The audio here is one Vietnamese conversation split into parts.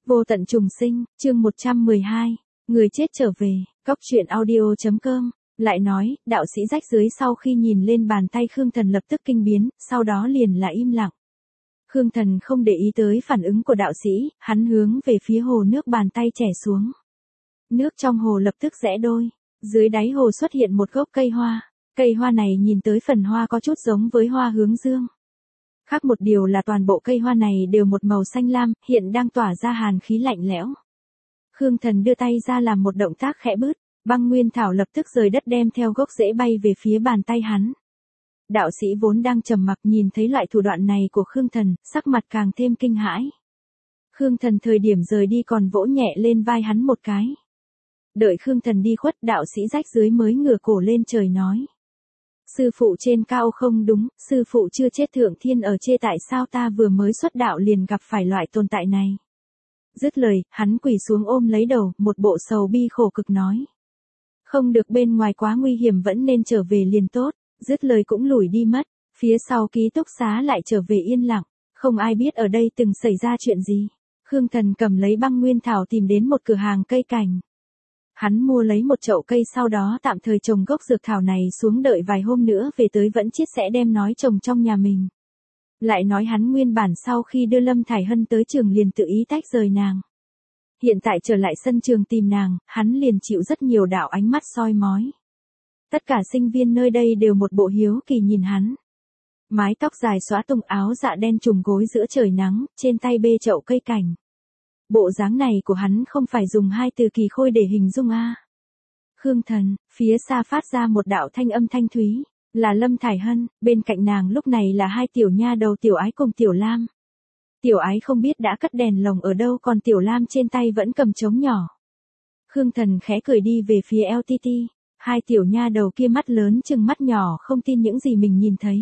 Vô tận trùng sinh, chương 112, người chết trở về, Cóc truyện audio.com, lại nói, đạo sĩ rách dưới sau khi nhìn lên bàn tay Khương Thần lập tức kinh biến, sau đó liền là im lặng. Khương Thần không để ý tới phản ứng của đạo sĩ, hắn hướng về phía hồ nước bàn tay chẻ xuống. Nước trong hồ lập tức rẽ đôi, dưới đáy hồ xuất hiện một gốc cây hoa này nhìn tới phần hoa có chút giống với hoa hướng dương. Khác một điều là toàn bộ cây hoa này đều một màu xanh lam, hiện đang tỏa ra hàn khí lạnh lẽo. Khương Thần đưa tay ra làm một động tác khẽ bứt, băng nguyên thảo lập tức rời đất đem theo gốc rễ bay về phía bàn tay hắn. Đạo sĩ vốn đang trầm mặc nhìn thấy loại thủ đoạn này của Khương Thần, sắc mặt càng thêm kinh hãi. Khương Thần thời điểm rời đi còn vỗ nhẹ lên vai hắn một cái. Đợi Khương Thần đi khuất, đạo sĩ rách dưới mới ngửa cổ lên trời nói. Sư phụ trên cao không đúng, sư phụ chưa chết thượng thiên ở chê tại sao ta vừa mới xuất đạo liền gặp phải loại tồn tại này. Dứt lời, hắn quỳ xuống ôm lấy đầu, một bộ sầu bi khổ cực nói. Không được, bên ngoài quá nguy hiểm, vẫn nên trở về liền tốt. Dứt lời cũng lủi đi mất, phía sau ký túc xá lại trở về yên lặng, không ai biết ở đây từng xảy ra chuyện gì. Khương Thần cầm lấy băng nguyên thảo tìm đến một cửa hàng cây cảnh. Hắn mua lấy một chậu cây, sau đó tạm thời trồng gốc dược thảo này xuống, đợi vài hôm nữa về tới vẫn chết sẽ đem nói trồng trong nhà mình. Lại nói hắn nguyên bản sau khi đưa Lâm Thải Hân tới trường liền tự ý tách rời nàng. Hiện tại trở lại sân trường tìm nàng, hắn liền chịu rất nhiều đạo ánh mắt soi mói. Tất cả sinh viên nơi đây đều một bộ hiếu kỳ nhìn hắn. Mái tóc dài xõa tung, áo dạ đen trùm gối giữa trời nắng, trên tay bê chậu cây cảnh. Bộ dáng này của hắn không phải dùng hai từ kỳ khôi để hình dung a. Khương Thần, phía xa phát ra một đạo thanh âm thanh thúy, là Lâm Thải Hân, bên cạnh nàng lúc này là hai tiểu nha đầu Tiểu Ái cùng Tiểu Lam. Tiểu Ái không biết đã cất đèn lồng ở đâu, còn Tiểu Lam trên tay vẫn cầm trống nhỏ. Khương Thần khẽ cười đi về phía LTT, hai tiểu nha đầu kia mắt lớn chừng mắt nhỏ không tin những gì mình nhìn thấy.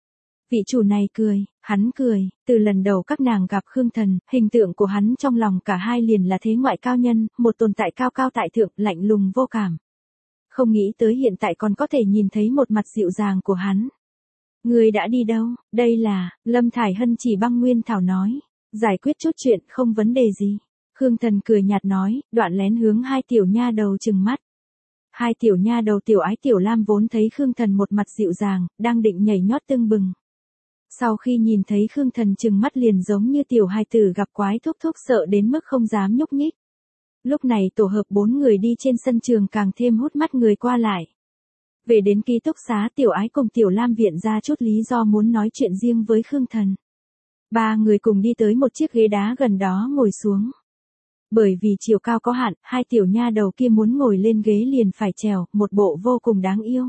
Vị chủ này cười, hắn cười, từ lần đầu các nàng gặp Khương Thần, hình tượng của hắn trong lòng cả hai liền là thế ngoại cao nhân, một tồn tại cao cao tại thượng, lạnh lùng vô cảm. Không nghĩ tới hiện tại còn có thể nhìn thấy một mặt dịu dàng của hắn. Người đã đi đâu? Đây là, Lâm Thải Hân chỉ băng nguyên thảo nói, giải quyết chút chuyện không vấn đề gì. Khương Thần cười nhạt nói, đoạn lén hướng hai tiểu nha đầu trừng mắt. Hai tiểu nha đầu Tiểu Ái Tiểu Lam vốn thấy Khương Thần một mặt dịu dàng, đang định nhảy nhót tưng bừng. Sau khi nhìn thấy Khương Thần trừng mắt liền giống như tiểu hài tử gặp quái, thúc thúc sợ đến mức không dám nhúc nhích. Lúc này tổ hợp 4 người đi trên sân trường càng thêm hút mắt người qua lại. Về đến ký túc xá, Tiểu Ái cùng Tiểu Lam viện ra chút lý do muốn nói chuyện riêng với Khương Thần. Ba người cùng đi tới một chiếc ghế đá gần đó ngồi xuống. Bởi vì chiều cao có hạn, hai tiểu nha đầu kia muốn ngồi lên ghế liền phải trèo, một bộ vô cùng đáng yêu.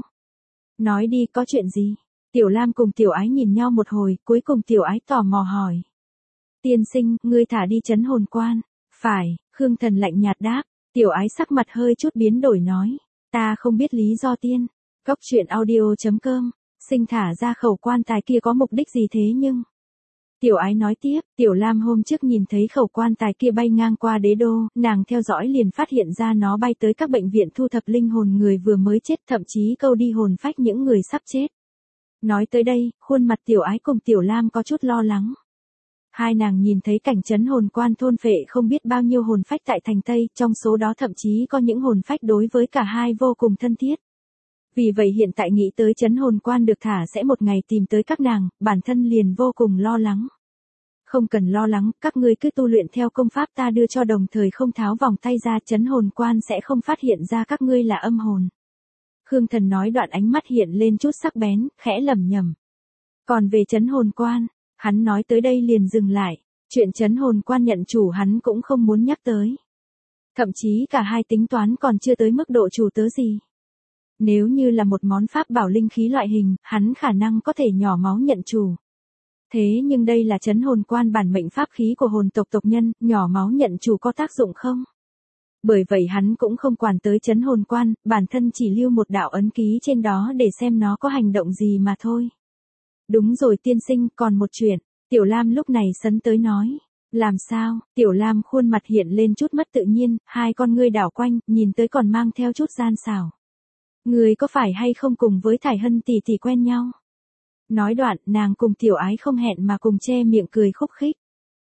Nói đi, có chuyện gì? Tiểu Lam cùng Tiểu Ái nhìn nhau một hồi, cuối cùng Tiểu Ái tò mò hỏi. Tiên sinh, ngươi thả đi trấn hồn quan. Phải, Khương Thần lạnh nhạt đáp. Tiểu Ái sắc mặt hơi chút biến đổi nói. Ta không biết lý do tiên. Cóc truyện audio.com, sinh thả ra khẩu quan tài kia có mục đích gì thế nhưng... Tiểu Ái nói tiếp, Tiểu Lam hôm trước nhìn thấy khẩu quan tài kia bay ngang qua đế đô, nàng theo dõi liền phát hiện ra nó bay tới các bệnh viện thu thập linh hồn người vừa mới chết, thậm chí câu đi hồn phách những người sắp chết. Nói tới đây, khuôn mặt Tiểu Ái cùng Tiểu Lam có chút lo lắng. Hai nàng nhìn thấy cảnh trấn hồn quan thôn phệ không biết bao nhiêu hồn phách tại thành Tây, trong số đó thậm chí có những hồn phách đối với cả hai vô cùng thân thiết. Vì vậy hiện tại nghĩ tới trấn hồn quan được thả sẽ một ngày tìm tới các nàng, bản thân liền vô cùng lo lắng. Không cần lo lắng, các ngươi cứ tu luyện theo công pháp ta đưa cho, đồng thời không tháo vòng tay ra, trấn hồn quan sẽ không phát hiện ra các ngươi là âm hồn. Khương Thần nói đoạn ánh mắt hiện lên chút sắc bén, khẽ lẩm nhẩm. Còn về trấn hồn quan, hắn nói tới đây liền dừng lại, chuyện trấn hồn quan nhận chủ hắn cũng không muốn nhắc tới. Thậm chí cả hai tính toán còn chưa tới mức độ chủ tớ gì. Nếu như là một món pháp bảo linh khí loại hình, hắn khả năng có thể nhỏ máu nhận chủ. Thế nhưng đây là trấn hồn quan, bản mệnh pháp khí của hồn tộc tộc nhân, nhỏ máu nhận chủ có tác dụng không? Bởi vậy hắn cũng không quản tới trấn hồn quan, bản thân chỉ lưu một đạo ấn ký trên đó để xem nó có hành động gì mà thôi. Đúng rồi tiên sinh, còn một chuyện, Tiểu Lam lúc này sấn tới nói. Làm sao? Tiểu Lam khuôn mặt hiện lên chút mất tự nhiên, hai con ngươi đảo quanh, nhìn tới còn mang theo chút gian xảo. Người có phải hay không cùng với Thải Hân tỷ tỷ quen nhau? Nói đoạn, nàng cùng Tiểu Ái không hẹn mà cùng che miệng cười khúc khích.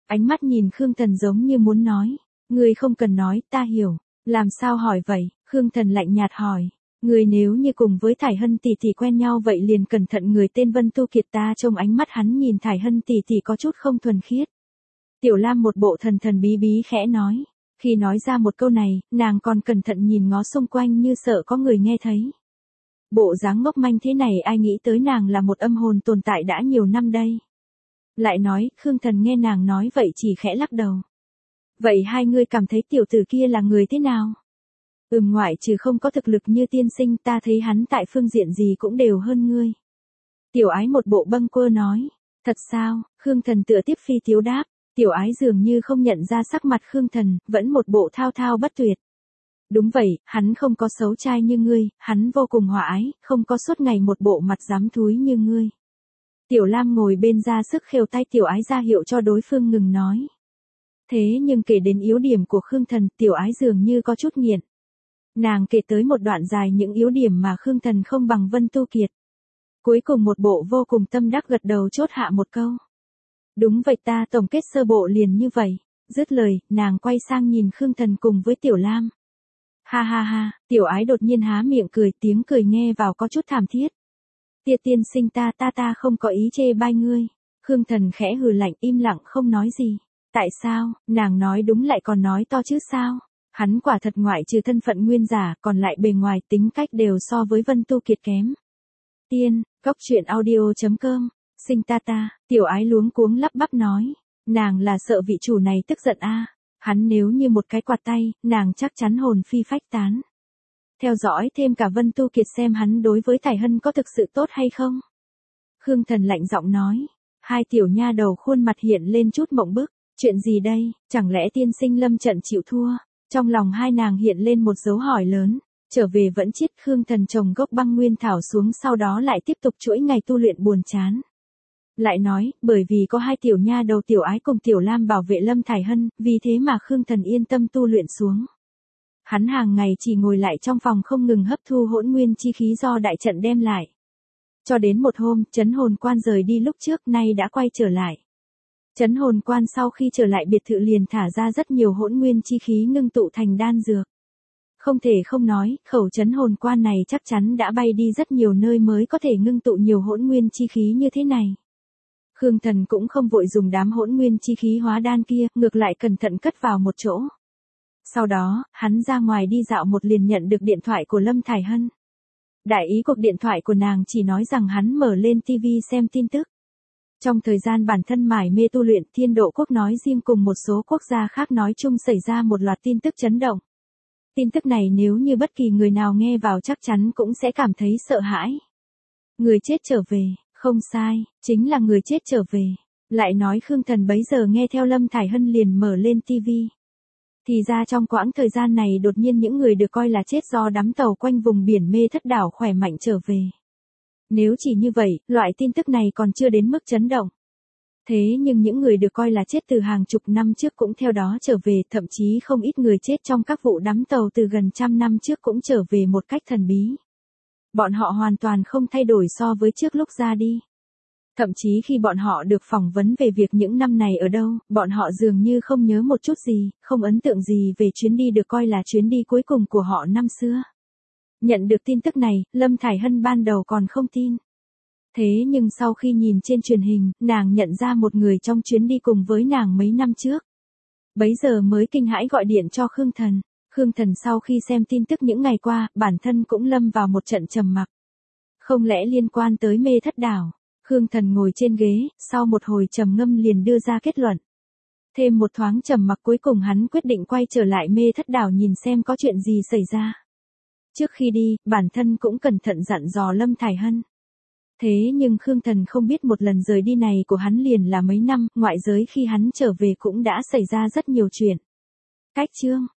Ánh mắt nhìn Khương Thần giống như muốn nói. Ngươi không cần nói, ta hiểu. Làm sao hỏi vậy? Khương Thần lạnh nhạt hỏi. Ngươi nếu như cùng với Thải Hân tỷ tỷ quen nhau vậy liền cẩn thận người tên Vân Tu Kiệt ta trông ánh mắt hắn nhìn Thải Hân tỷ tỷ có chút không thuần khiết. Tiểu Lam một bộ thần thần bí bí khẽ nói. Khi nói ra một câu này, nàng còn cẩn thận nhìn ngó xung quanh như sợ có người nghe thấy. Bộ dáng ngốc manh thế này ai nghĩ tới nàng là một âm hồn tồn tại đã nhiều năm đây. Lại nói, Khương Thần nghe nàng nói vậy chỉ khẽ lắc đầu. Vậy hai ngươi cảm thấy tiểu tử kia là người thế nào? Ngoại trừ không có thực lực như tiên sinh ta thấy hắn tại phương diện gì cũng đều hơn ngươi. Tiểu ái một bộ bâng quơ nói. Thật sao? Khương Thần tựa tiếp phi tiếu đáp. Tiểu ái dường như không nhận ra sắc mặt Khương Thần, vẫn một bộ thao thao bất tuyệt. Đúng vậy, hắn không có xấu trai như ngươi, hắn vô cùng hòa ái, không có suốt ngày một bộ mặt dám thúi như ngươi. Tiểu Lam ngồi bên ra sức khều tay tiểu ái ra hiệu cho đối phương ngừng nói. Thế nhưng kể đến yếu điểm của Khương Thần, tiểu ái dường như có chút nghiện. Nàng kể tới một đoạn dài những yếu điểm mà Khương Thần không bằng Vân Tu Kiệt. Cuối cùng một bộ vô cùng tâm đắc gật đầu chốt hạ một câu. Đúng vậy ta tổng kết sơ bộ liền như vậy. Dứt lời, nàng quay sang nhìn Khương Thần cùng với Tiểu Lam. Ha ha ha, tiểu ái đột nhiên há miệng cười tiếng cười nghe vào có chút thảm thiết. Tiên sinh ta không có ý chê bai ngươi. Khương Thần khẽ hừ lạnh im lặng không nói gì. Tại sao, nàng nói đúng lại còn nói to chứ sao? Hắn quả thật ngoại trừ thân phận nguyên giả còn lại bề ngoài tính cách đều so với Vân Tu Kiệt kém. Cóc truyện audio.com, sinh ta, tiểu ái luống cuống lắp bắp nói. Nàng là sợ vị chủ này tức giận a. Hắn nếu như một cái quạt tay, nàng chắc chắn hồn phi phách tán. Theo dõi thêm cả Vân Tu Kiệt xem hắn đối với Thải Hân có thực sự tốt hay không. Khương Thần lạnh giọng nói. Hai tiểu nha đầu khuôn mặt hiện lên chút mộng bức. Chuyện gì đây, chẳng lẽ tiên sinh lâm trận chịu thua? Trong lòng hai nàng hiện lên một dấu hỏi lớn. Trở về vẫn chiết Khương Thần trồng gốc băng nguyên thảo xuống sau đó lại tiếp tục chuỗi ngày tu luyện buồn chán. Lại nói, bởi vì có hai tiểu nha đầu tiểu ái cùng tiểu Lam bảo vệ Lâm Thải Hân, vì thế mà Khương Thần yên tâm tu luyện xuống. Hắn hàng ngày chỉ ngồi lại trong phòng không ngừng hấp thu hỗn nguyên chi khí do đại trận đem lại. Cho đến một hôm, Trấn Hồn Quan rời đi lúc trước nay đã quay trở lại. Trấn Hồn Quan sau khi trở lại biệt thự liền thả ra rất nhiều hỗn nguyên chi khí ngưng tụ thành đan dược. Không thể không nói, khẩu Trấn Hồn Quan này chắc chắn đã bay đi rất nhiều nơi mới có thể ngưng tụ nhiều hỗn nguyên chi khí như thế này. Khương Thần cũng không vội dùng đám hỗn nguyên chi khí hóa đan kia, ngược lại cẩn thận cất vào một chỗ. Sau đó, hắn ra ngoài đi dạo một liền nhận được điện thoại của Lâm Thải Hân. Đại ý cuộc điện thoại của nàng chỉ nói rằng hắn mở lên TV xem tin tức. Trong thời gian bản thân mải mê tu luyện, Thiên Độ Quốc nói riêng cùng một số quốc gia khác nói chung xảy ra một loạt tin tức chấn động. Tin tức này nếu như bất kỳ người nào nghe vào chắc chắn cũng sẽ cảm thấy sợ hãi. Người chết trở về, không sai, chính là người chết trở về. Lại nói Khương Thần bấy giờ nghe theo Lâm Thải Hân liền mở lên TV. Thì ra trong quãng thời gian này đột nhiên những người được coi là chết do đắm tàu quanh vùng biển Mê Thất Đảo khỏe mạnh trở về. Nếu chỉ như vậy, loại tin tức này còn chưa đến mức chấn động. Thế nhưng những người được coi là chết từ hàng chục năm trước cũng theo đó trở về, thậm chí không ít người chết trong các vụ đắm tàu từ gần trăm năm trước cũng trở về một cách thần bí. Bọn họ hoàn toàn không thay đổi so với trước lúc ra đi. Thậm chí khi bọn họ được phỏng vấn về việc những năm này ở đâu, bọn họ dường như không nhớ một chút gì, không ấn tượng gì về chuyến đi được coi là chuyến đi cuối cùng của họ năm xưa. Nhận được tin tức này, Lâm Thải Hân ban đầu còn không tin. Thế nhưng sau khi nhìn trên truyền hình, nàng nhận ra một người trong chuyến đi cùng với nàng mấy năm trước. Bấy giờ mới kinh hãi gọi điện cho Khương Thần. Khương Thần sau khi xem tin tức những ngày qua, bản thân cũng lâm vào một trận trầm mặc. Không lẽ liên quan tới Mê Thất Đảo? Khương Thần ngồi trên ghế, sau một hồi trầm ngâm liền đưa ra kết luận. Thêm một thoáng trầm mặc cuối cùng hắn quyết định quay trở lại Mê Thất Đảo nhìn xem có chuyện gì xảy ra. Trước khi đi, bản thân cũng cẩn thận dặn dò Lâm Thải Hân. Thế nhưng Khương Thần không biết một lần rời đi này của hắn liền là mấy năm, ngoại giới khi hắn trở về cũng đã xảy ra rất nhiều chuyện. Cách chương